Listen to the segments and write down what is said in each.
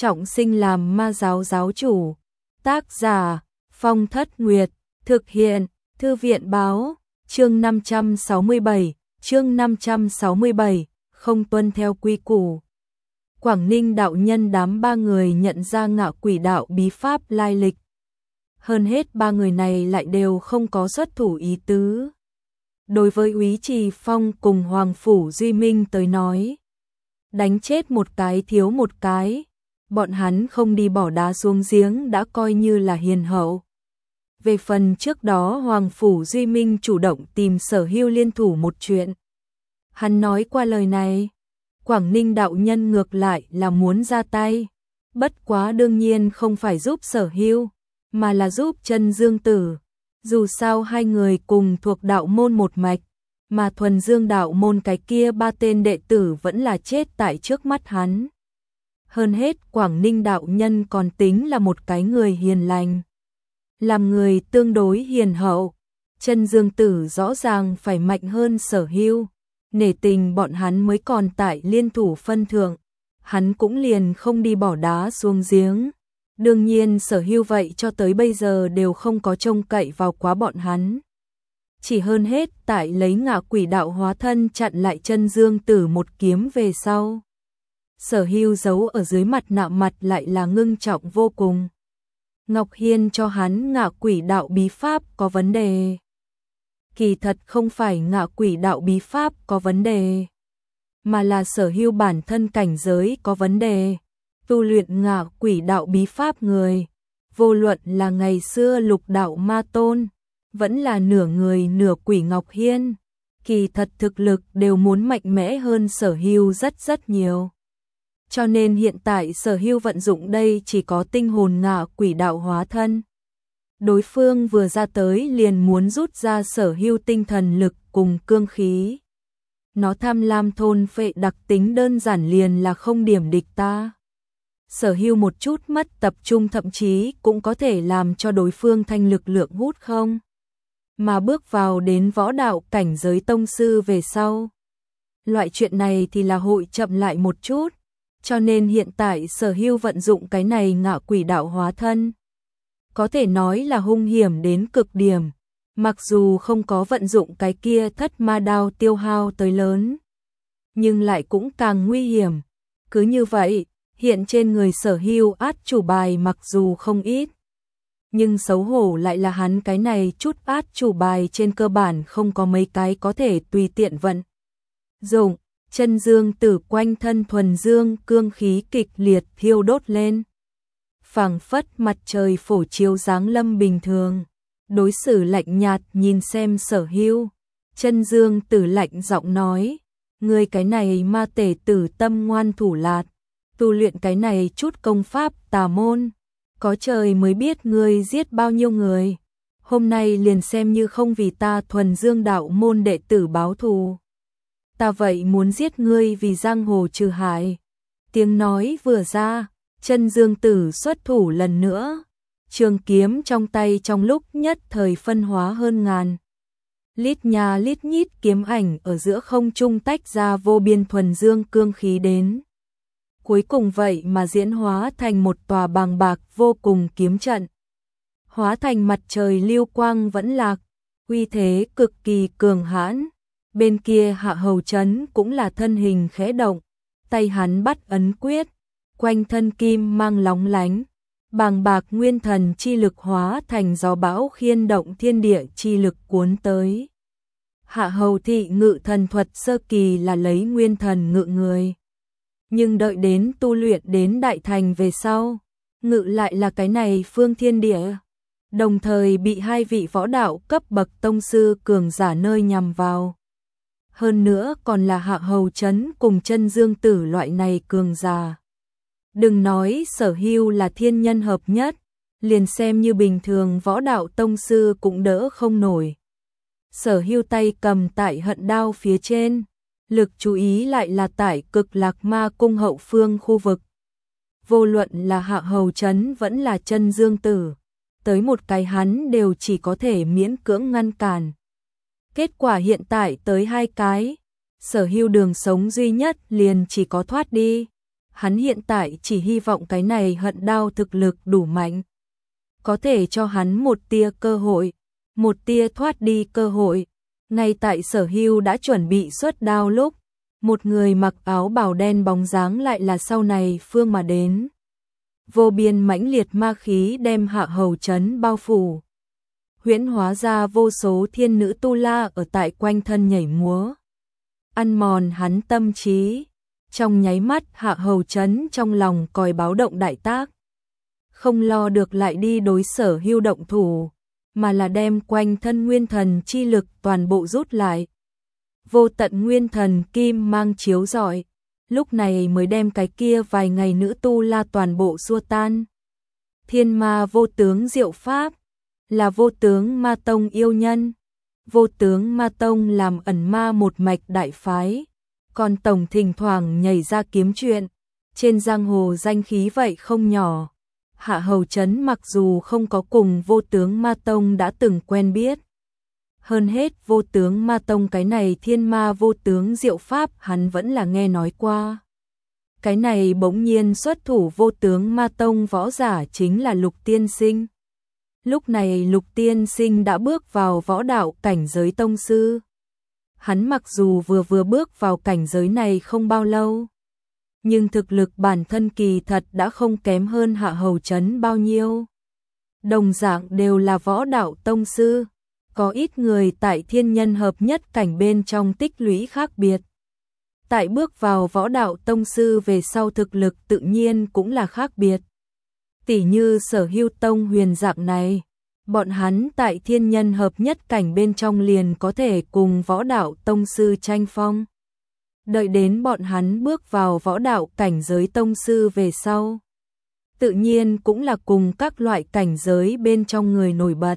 trọng sinh làm ma giáo giáo chủ. Tác giả Phong Thất Nguyệt. Thực hiện Thư viện Báo. Chương 567. Chương 567. Không tuân theo quy củ. Quảng Ninh đạo nhân đám ba người nhận ra Ngạ Quỷ đạo bí pháp lai lịch. Hơn hết ba người này lại đều không có xuất thủ ý tứ. Đối với Úy Trì Phong cùng Hoàng Phủ Duy Minh tới nói, đánh chết một cái thiếu một cái, bọn hắn không đi bỏ đá xuống giếng đã coi như là hiền hậu. Về phần trước đó Hoàng Phủ Duy Minh chủ động tìm Sở Hưu liên thủ một chuyện. Hắn nói qua lời này, Quảng Ninh đạo nhân ngược lại là muốn ra tay, bất quá đương nhiên không phải giúp Sở Hưu, mà là giúp Chân Dương Tử. Dù sao hai người cùng thuộc đạo môn một mạch, mà thuần dương đạo môn cái kia ba tên đệ tử vẫn là chết tại trước mắt hắn. Hơn hết Quảng Ninh đạo nhân còn tính là một cái người hiền lành, làm người tương đối hiền hậu. Chân Dương Tử rõ ràng phải mạnh hơn Sở Hưu, nể tình bọn hắn mới còn tại liên thủ phân thượng, hắn cũng liền không đi bỏ đá xuống giếng. Đương nhiên Sở Hưu vậy cho tới bây giờ đều không có trông cậy vào quá bọn hắn. Chỉ hơn hết tại lấy Ngạ Quỷ đạo hóa thân chặn lại Chân Dương Tử một kiếm về sau. Sở Hưu giấu ở dưới mặt nạ mặt lại là ngưng trọng vô cùng. Ngọc Hiên cho hắn Ngạ Quỷ đạo bí pháp có vấn đề. Kỳ thật không phải Ngạ Quỷ đạo bí pháp có vấn đề, mà là Sở Hưu bản thân cảnh giới có vấn đề. Tu luyện Ngạ Quỷ đạo bí pháp người, vô luận là ngày xưa Lục đạo ma tôn, vẫn là nửa người nửa quỷ Ngọc Hiên, kỳ thật thực lực đều muốn mạnh mẽ hơn Sở Hưu rất nhiều. Cho nên hiện tại Sở Hưu vận dụng đây chỉ có tinh hồn Ngạ Quỷ đạo hóa thân. Đối phương vừa ra tới liền muốn rút ra Sở Hưu tinh thần lực cùng cương khí. Nó tham lam thôn phệ đặc tính đơn giản liền là không điểm địch ta. Sở Hưu một chút mất tập trung thậm chí cũng có thể làm cho đối phương thanh lực lượng hút không. Mà bước vào đến võ đạo cảnh giới tông sư về sau. Loại chuyện này thì là hội chậm lại một chút, cho nên hiện tại Sở Hưu vận dụng cái này Ngạ Quỷ đạo hóa thân. Có thể nói là hung hiểm đến cực điểm, mặc dù không có vận dụng cái kia Thất Ma đao tiêu hao tới lớn, nhưng lại cũng càng nguy hiểm. Cứ như vậy, hiện trên người Sở Hưu át chủ bài mặc dù không ít, nhưng xấu hổ lại là hắn cái này chút át chủ bài trên cơ bản không có mấy cái có thể tùy tiện vận dụng. Chân Dương Tử quanh thân thuần dương cương khí kịch liệt thiêu đốt lên, phảng phất mặt trời phổ chiếu giáng lâm bình thường. Đối xử lạnh nhạt nhìn xem Sở Hưu, Chân Dương Tử lạnh giọng nói: "Ngươi cái này ma tể tử tâm ngoan thủ lạt, tu luyện cái này chút công pháp tà môn, có trời mới biết ngươi giết bao nhiêu người, hôm nay liền xem như không vì ta thuần dương đạo môn đệ tử báo thù. Ta vậy muốn giết ngươi vì giang hồ trừ hại." Tiếng nói vừa ra, Chân Dương Tử xuất thủ lần nữa, trường kiếm trong tay trong lúc nhất thời phân hóa hơn ngàn. Lít nha lít nhít kiếm ảnh ở giữa không trung tách ra vô biên thuần dương cương khí đến. Cuối cùng vậy mà diễn hóa thành một tòa bàng bạc vô cùng kiếm trận. Hóa thành mặt trời lưu quang vẫn lạc, uy thế cực kỳ cường hãn. Bên kia Hạ Hầu Chấn cũng là thân hình khẽ động, tay hắn bắt ấn quyết, quanh thân kim mang lóng lánh, bàng bạc nguyên thần chi lực hóa thành gió bão khiên động thiên địa chi lực cuốn tới. Hạ Hầu thị ngự thần thuật sơ kỳ là lấy nguyên thần ngự người, nhưng đợi đến tu luyện đến đại thành về sau, ngự lại là cái này phương thiên địa, đồng thời bị hai vị võ đạo cấp bậc tông sư cường giả nơi nhằm vào. Hơn nữa còn là Hạ Hầu Chấn cùng Chân Dương Tử loại này cường giả. Đừng nói Sở Hưu là thiên nhân hợp nhất, liền xem như bình thường võ đạo tông sư cũng đỡ không nổi. Sở Hưu tay cầm tại hận đao phía trên, lực chú ý lại là tại Cực Lạc Ma cung hậu phương khu vực. Vô luận là Hạ Hầu Chấn vẫn là Chân Dương Tử, tới một cái hắn đều chỉ có thể miễn cưỡng ngăn cản. Kết quả hiện tại tới hai cái, Sở Hưu đường sống duy nhất liền chỉ có thoát đi. Hắn hiện tại chỉ hy vọng cái này hận đao thực lực đủ mạnh, có thể cho hắn một tia cơ hội, một tia thoát đi cơ hội. Ngay tại Sở Hưu đã chuẩn bị xuất đao lúc, một người mặc áo bào đen bóng dáng lại là sau này phương mà đến. Vô biên mãnh liệt ma khí đem Hạ Hầu Trấn bao phủ, huyễn hóa ra vô số thiên nữ tu la ở tại quanh thân nhảy múa, ăn mòn hắn tâm trí. Trong nháy mắt Hạ Hầu Trấn trong lòng còi báo động đại tác, không lo được lại đi đối Sở Hưu động thủ, mà là đem quanh thân nguyên thần chi lực toàn bộ rút lại. Vô tận nguyên thần kim mang chiếu rọi, lúc này mới đem cái kia vài ngày nữ tu la toàn bộ xua tan. Thiên ma vô tướng diệu pháp, là vô tướng ma tông yêu nhân. Vô tướng ma tông làm ẩn ma một mạch đại phái, còn tổng thỉnh thoảng nhảy ra kiếm chuyện, trên giang hồ danh khí vậy không nhỏ. Hạ Hầu Trấn mặc dù không có cùng vô tướng ma tông đã từng quen biết, hơn hết vô tướng ma tông cái này thiên ma vô tướng diệu pháp hắn vẫn là nghe nói qua. Cái này bỗng nhiên xuất thủ vô tướng ma tông võ giả chính là Lục Tiên Sinh. Lúc này Lục Tiên Sinh đã bước vào võ đạo cảnh giới tông sư. Hắn mặc dù vừa bước vào cảnh giới này không bao lâu, nhưng thực lực bản thân kỳ thật đã không kém hơn Hạ Hầu Trấn bao nhiêu. Đồng dạng đều là võ đạo tông sư, có ít người tại thiên nhân hợp nhất cảnh bên trong tích lũy khác biệt. Tại bước vào võ đạo tông sư về sau thực lực tự nhiên cũng là khác biệt. Tỉ như Sở Hưu tông huyền dạng này, bọn hắn tại thiên nhân hợp nhất cảnh bên trong liền có thể cùng võ đạo tông sư tranh phong. Đợi đến bọn hắn bước vào võ đạo cảnh giới tông sư về sau, tự nhiên cũng là cùng các loại cảnh giới bên trong người nổi bật.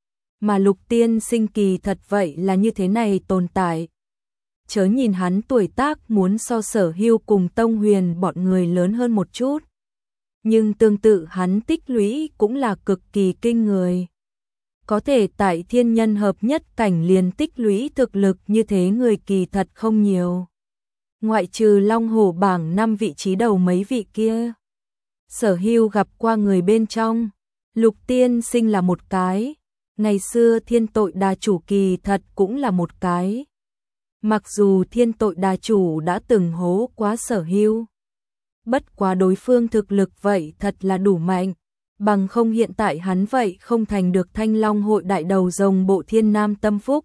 Mà Lục Tiên Sinh kỳ thật vậy là như thế này tồn tại. Chớ nhìn hắn tuổi tác muốn so Sở Hưu cùng tông huyền bọn người lớn hơn một chút, nhưng tương tự hắn tích lũy cũng là cực kỳ kinh người. Có thể tại thiên nhân hợp nhất cảnh liền tích lũy thực lực như thế người kỳ thật không nhiều. Ngoại trừ Long Hổ bảng 5 vị trí đầu mấy vị kia, Sở Hưu gặp qua người bên trong, Lục Tiên Sinh là một cái, ngày xưa Thiên Tội Đà chủ kỳ thật cũng là một cái. Mặc dù Thiên Tội Đà chủ đã từng hố quá Sở Hưu, bất quá đối phương thực lực vậy thật là đủ mạnh, bằng không hiện tại hắn vậy không thành được Thanh Long hội đại đầu rồng bộ Thiên Nam Tâm Phúc.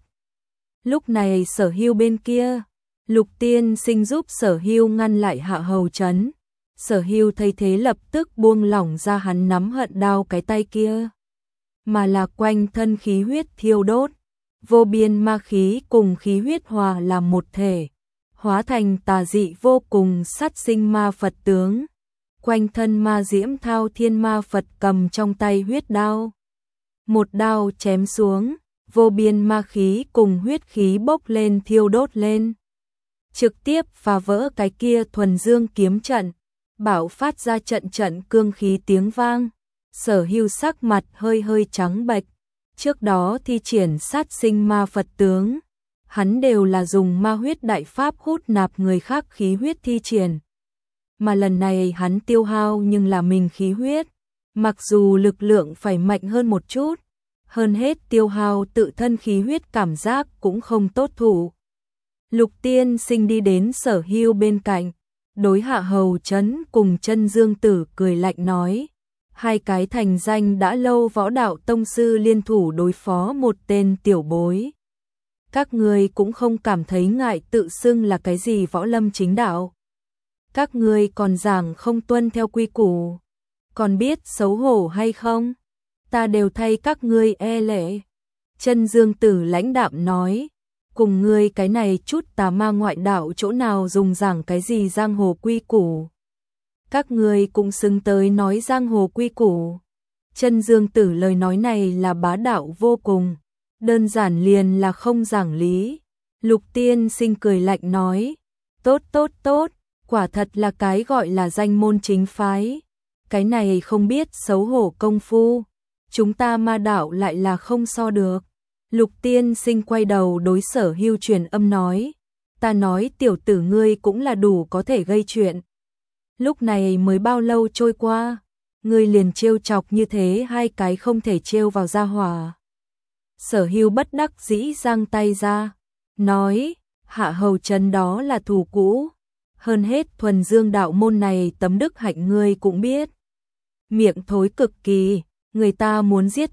Lúc này Sở Hưu bên kia, Lục Tiên Sinh giúp Sở Hưu ngăn lại Hạ Hầu Trấn. Sở Hưu thấy thế lập tức buông lỏng ra hắn nắm hận đao cái tay kia, mà là quanh thân khí huyết thiêu đốt, vô biên ma khí cùng khí huyết hòa làm một thể, hóa thành tà dị vô cùng sát sinh ma Phật tướng. Quanh thân ma diễm thao thiên ma Phật cầm trong tay huyết đao, một đao chém xuống, vô biên ma khí cùng huyết khí bốc lên thiêu đốt lên, trực tiếp phá vỡ cái kia thuần dương kiếm trận, bạo phát ra trận trận cương khí tiếng vang. Sở Hưu sắc mặt hơi hơi trắng bệch, trước đó thi triển sát sinh ma Phật tướng, hắn đều là dùng ma huyết đại pháp hút nạp người khác khí huyết thi triển. Mà lần này hắn tiêu hao nhưng là mình khí huyết, mặc dù lực lượng phải mạnh hơn một chút, hơn hết tiêu hao tự thân khí huyết cảm giác cũng không tốt thủ. Lục Tiên Sinh đi đến Sở Hưu bên cạnh, đối Hạ Hầu Trấn cùng Chân Dương Tử cười lạnh nói, hai cái thành danh đã lâu võ đạo tông sư liên thủ đối phó một tên tiểu bối. Các ngươi cũng không cảm thấy ngại tự xưng là cái gì võ lâm chính đạo. Các ngươi còn giảng không tuân theo quy củ, còn biết xấu hổ hay không? Ta đều thay các ngươi e lệ. Chân Dương Tử lãnh đạm nói, cùng ngươi cái này chút tà ma ngoại đạo chỗ nào dùng giảng cái gì giang hồ quy củ. Các ngươi cũng xứng tới nói giang hồ quy củ. Chân Dương Tử lời nói này là bá đạo vô cùng, đơn giản liền là không giảng lý. Lục Tiên Sinh cười lạnh nói, tốt tốt tốt, quả thật là cái gọi là danh môn chính phái. Cái này không biết xấu hổ công phu, chúng ta ma đạo lại là không so được. Lục Tiên Sinh quay đầu đối Sở Hưu truyền âm nói, ta nói tiểu tử ngươi cũng là đủ có thể gây chuyện. Lúc này mới bao lâu trôi qua, ngươi liền trêu chọc như thế hai cái không thể trêu vào gia hỏa. Sở Hưu bất đắc dĩ giang tay ra, nói, Hạ Hầu Trấn đó là thù cũ, hơn hết thuần dương đạo môn này tấm đức hạnh ngươi cũng biết. Miệng thối cực kỳ, người ta muốn giết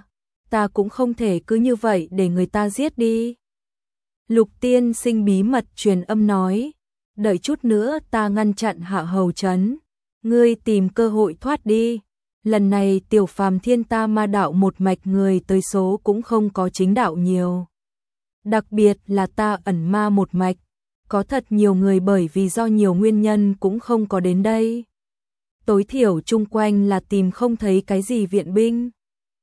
ta cũng không thể cứ như vậy để người ta giết đi. Lục Tiên Sinh bí mật truyền âm nói, đợi chút nữa ta ngăn chặn Hạ Hầu Trấn, ngươi tìm cơ hội thoát đi. Lần này tiểu phàm thiên ta ma đạo một mạch người tới số cũng không có chính đạo nhiều. Đặc biệt là ta ẩn ma một mạch, có thật nhiều người bởi vì do nhiều nguyên nhân cũng không có đến đây. Tối thiểu chung quanh là tìm không thấy cái gì viện binh.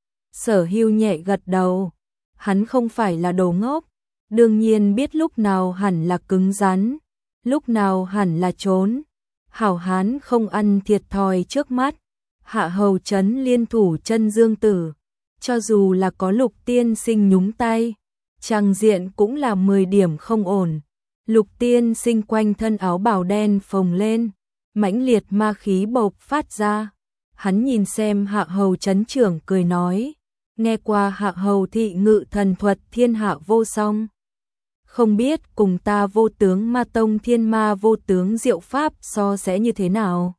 Sở Hưu nhẹ gật đầu, hắn không phải là đồ ngốc, đương nhiên biết lúc nào hẳn là cứng rắn, lúc nào hẳn là trốn. Hảo hán không ăn thiệt thòi trước mắt. Hạ Hầu Trấn liên thủ chân dương tử, cho dù là có Lục Tiên Sinh nhúng tay, trang diện cũng là 10 điểm không ổn. Lục Tiên Sinh quanh thân áo bào đen phồng lên, mãnh liệt ma khí bộc phát ra. Hắn nhìn xem Hạ Hầu Trấn trưởng cười nói, nghe qua Hạ Hầu thị ngự thần thuật thiên hạ vô song, không biết cùng ta vô tướng ma tông thiên ma vô tướng diệu pháp so sẽ như thế nào.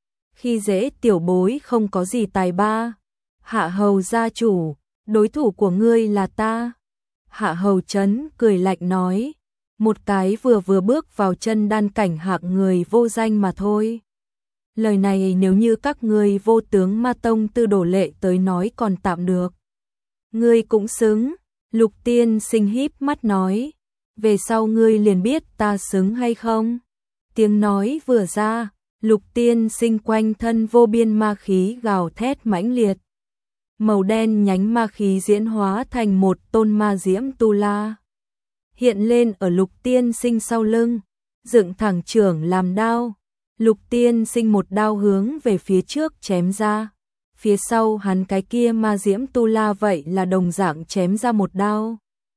Khi dễ tiểu bối không có gì tài ba. Hạ Hầu gia chủ, đối thủ của ngươi là ta. Hạ Hầu Trấn cười lạnh nói, một cái vừa bước vào chân đan cảnh hạng người vô danh mà thôi. Lời này nếu như các ngươi vô tướng ma tông Tư Đồ Lệ tới nói còn tạm được. Ngươi cũng xứng. Lục Tiên Sinh híp mắt nói, về sau ngươi liền biết ta xứng hay không. Tiếng nói vừa ra, Lục Tiên Sinh quanh thân vô biên ma khí gào thét mãnh liệt. Màu đen nhánh ma khí diễn hóa thành một tôn ma diễm tu la. Hiện lên ở Lục Tiên Sinh sau lưng, dựng thẳng trưởng làm đao. Lục Tiên Sinh một đao hướng về phía trước chém ra. Phía sau hắn cái kia ma diễm tu la vậy là đồng dạng chém ra một đao.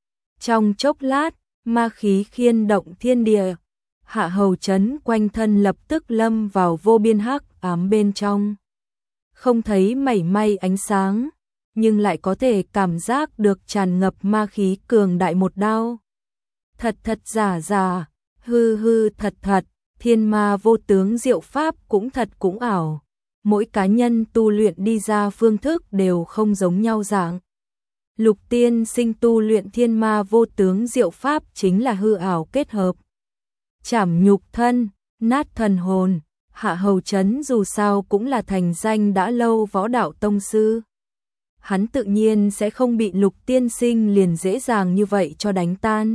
Trong chốc lát, ma khí khiên động thiên địa. Hạ Hầu Trấn quanh thân lập tức lâm vào vô biên hắc ám bên trong. Không thấy mảy may ánh sáng, nhưng lại có thể cảm giác được tràn ngập ma khí cường đại một đao. Thật thật giả giả, hư hư thật thật, thiên ma vô tướng diệu pháp cũng thật cũng ảo. Mỗi cá nhân tu luyện đi ra phương thức đều không giống nhau dạng. Lục Tiên Sinh tu luyện thiên ma vô tướng diệu pháp chính là hư ảo kết hợp. Chảm nhục thân, nát thần hồn. Hạ Hầu Trấn dù sao cũng là thành danh đã lâu võ đạo tông sư. Hắn tự nhiên sẽ không bị Lục Tiên Sinh liền dễ dàng như vậy cho đánh tan.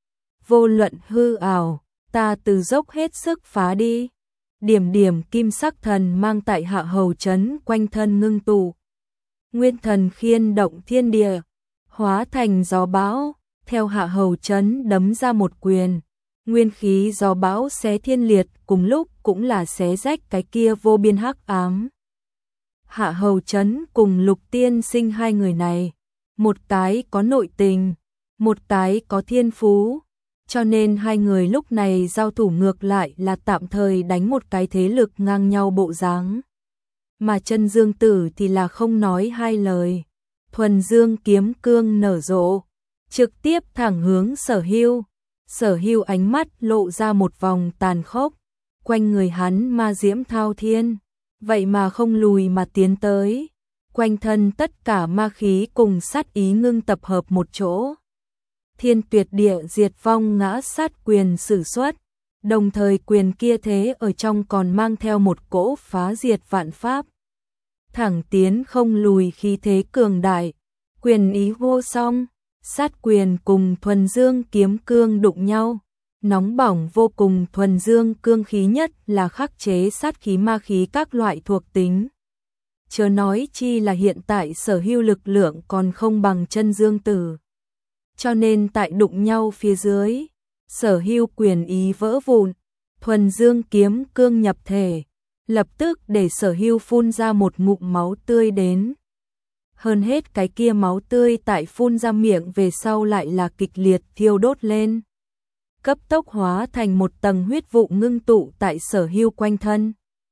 Vô luận hư ảo, ta từ dốc hết sức phá đi. Điểm điểm kim sắc thần mang tại Hạ Hầu Trấn quanh thân ngưng tụ. Nguyên thần khiên động thiên địa, hóa thành gió bão, theo Hạ Hầu Trấn đấm ra một quyền. Nguyên khí gió bão xé thiên liệt, cùng lúc cũng là xé rách cái kia vô biên hắc ám. Hạ Hầu Trấn cùng Lục Tiên Sinh hai người này, một cái có nội tình, một cái có thiên phú, cho nên hai người lúc này giao thủ ngược lại là tạm thời đánh một cái thế lực ngang nhau bộ dáng. Mà Chân Dương Tử thì là không nói hai lời, thuần dương kiếm cương nở rộ, trực tiếp thẳng hướng Sở Hưu. Sở Hưu ánh mắt lộ ra một vòng tàn khốc, quanh người hắn ma diễm thao thiên, vậy mà không lùi mà tiến tới, quanh thân tất cả ma khí cùng sát ý ngưng tập hợp một chỗ. Thiên tuyệt địa diệt vong ngã sát quyền sử xuất, đồng thời quyền kia thế ở trong còn mang theo một cỗ phá diệt vạn pháp. Thẳng tiến không lùi khí thế cường đại, quyền ý vô song. Sát quyền cùng thuần dương kiếm cương đụng nhau, nóng bỏng vô cùng. Thuần dương cương khí nhất là khắc chế sát khí ma khí các loại thuộc tính. Chớ nói chi là hiện tại Sở Hưu lực lượng còn không bằng Chân Dương Tử. Cho nên tại đụng nhau phía dưới, Sở Hưu quyền ý vỡ vụn, thuần dương kiếm cương nhập thể, lập tức để Sở Hưu phun ra một ngụm máu tươi đến. Hơn hết cái kia máu tươi tại phun ra miệng về sau lại là kịch liệt thiêu đốt lên. Cấp tốc hóa thành một tầng huyết vụ ngưng tụ tại Sở Hưu quanh thân.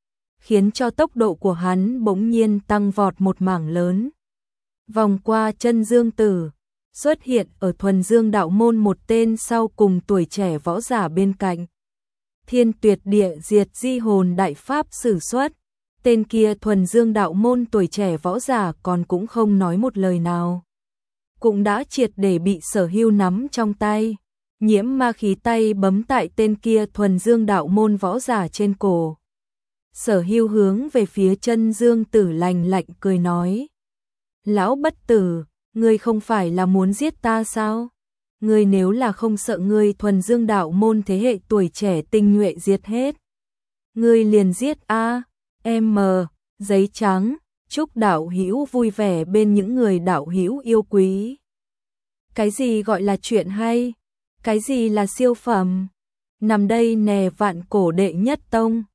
khiến cho tốc độ của hắn bỗng nhiên tăng vọt một mảng lớn. Vòng qua chân Dương Tử, xuất hiện ở Thuần Dương đạo môn một tên sau cùng tuổi trẻ võ giả bên cạnh. Thiên Tuyệt Địa Diệt Di Hồn đại pháp sử xuất, tên kia Thuần Dương đạo môn tuổi trẻ võ giả còn cũng không nói một lời nào. Cũng đã triệt để bị Sở Hưu nắm trong tay, nhiễm ma khí tay bấm tại tên kia Thuần Dương đạo môn võ giả trên cổ. Sở Hưu hướng về phía chân Dương Tử lạnh lạnh cười nói: "Lão bất tử, ngươi không phải là muốn giết ta sao? Ngươi nếu là không sợ ngươi Thuần Dương đạo môn thế hệ tuổi trẻ tinh nhuệ giết hết, ngươi liền giết a." Giấy trắng, chúc đạo hữu vui vẻ bên những người đạo hữu yêu quý. Cái gì gọi là chuyện hay? Cái gì là siêu phẩm? Nằm đây nè Vạn Cổ đệ nhất tông.